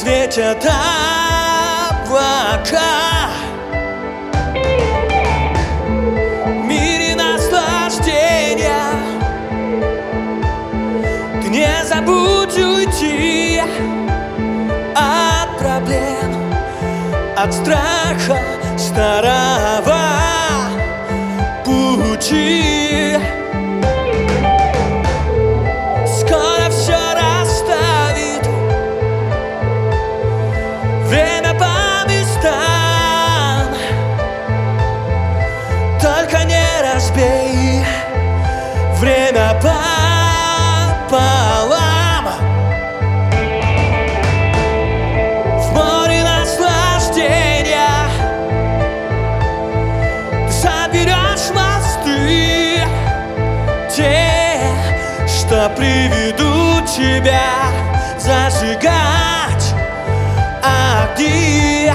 светят облака. В мире наслаждения ты не забудь уйти от проблем, от страха старого пути. Скоро все расставит время по местам. Только не разбей время пополам. В море наслаждения ты соберешь мосты, те, что приведут тебя зажигать огни.